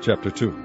Chapter 2.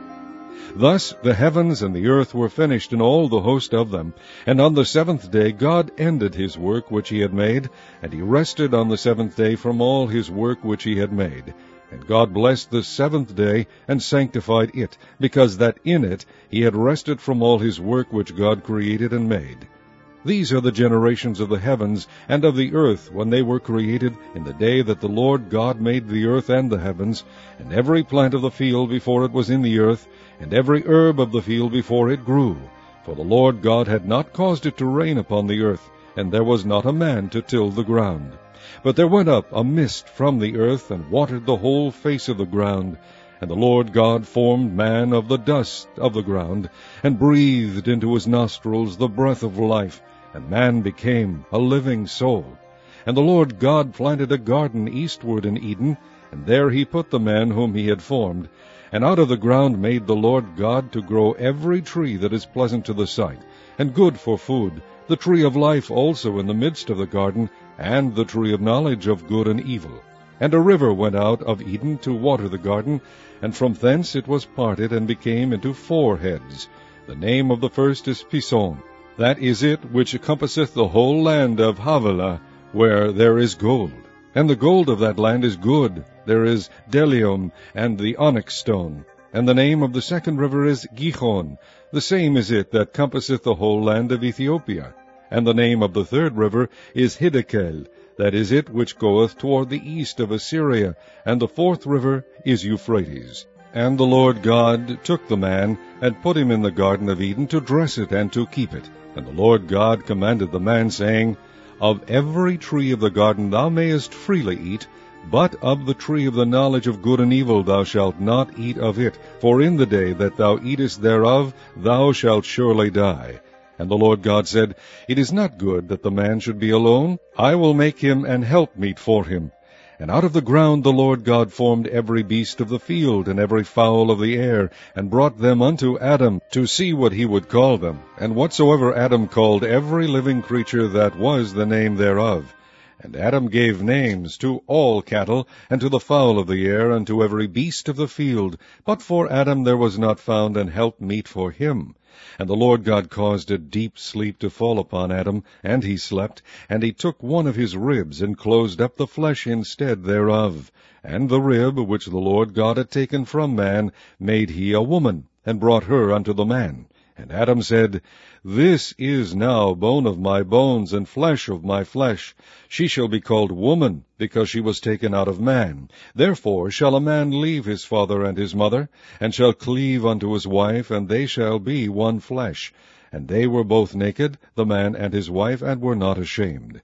Thus the heavens and the earth were finished, and all the host of them. And on the seventh day God ended his work which he had made, and he rested on the seventh day from all his work which he had made. And God blessed the seventh day, and sanctified it, because that in it he had rested from all his work which God created and made. These are the generations of the heavens and of the earth when they were created, in the day that the Lord God made the earth and the heavens, and every plant of the field before it was in the earth, and every herb of the field before it grew. For the Lord God had not caused it to rain upon the earth, and there was not a man to till the ground. But there went up a mist from the earth, and watered the whole face of the ground. And the Lord God formed man of the dust of the ground, and breathed into his nostrils the breath of life, and man became a living soul. And the Lord God planted a garden eastward in Eden, and there he put the man whom he had formed. And out of the ground made the Lord God to grow every tree that is pleasant to the sight, and good for food, the tree of life also in the midst of the garden, and the tree of knowledge of good and evil. And a river went out of Eden to water the garden, and from thence it was parted, and became into 4 heads. The name of the first is Pison. That is it which compasseth the whole land of Havilah, where there is gold. And the gold of that land is good. There is bdellium, and the onyx stone. And the name of the second river is Gihon. The same is it that compasseth the whole land of Ethiopia. And the name of the third river is Hiddekel. That is it which goeth toward the east of Assyria. And the fourth river is Euphrates. And the Lord God took the man, and put him in the garden of Eden to dress it and to keep it. And the Lord God commanded the man, saying, Of every tree of the garden thou mayest freely eat, but of the tree of the knowledge of good and evil thou shalt not eat of it, for in the day that thou eatest thereof thou shalt surely die. And the Lord God said, It is not good that the man should be alone. I will make him an helpmeet for him. And out of the ground the Lord God formed every beast of the field, and every fowl of the air, and brought them unto Adam, to see what he would call them. And whatsoever Adam called every living creature, that was the name thereof. And Adam gave names to all cattle, and to the fowl of the air, and to every beast of the field. But for Adam there was not found an helpmeet for him. And the Lord God caused a deep sleep to fall upon Adam, and he slept. And he took one of his ribs, and closed up the flesh instead thereof. And the rib which the Lord God had taken from man made he a woman, and brought her unto the man. And Adam said, This is now bone of my bones, and flesh of my flesh. She shall be called woman, because she was taken out of man. Therefore shall a man leave his father and his mother, and shall cleave unto his wife, and they shall be one flesh. And they were both naked, the man and his wife, and were not ashamed.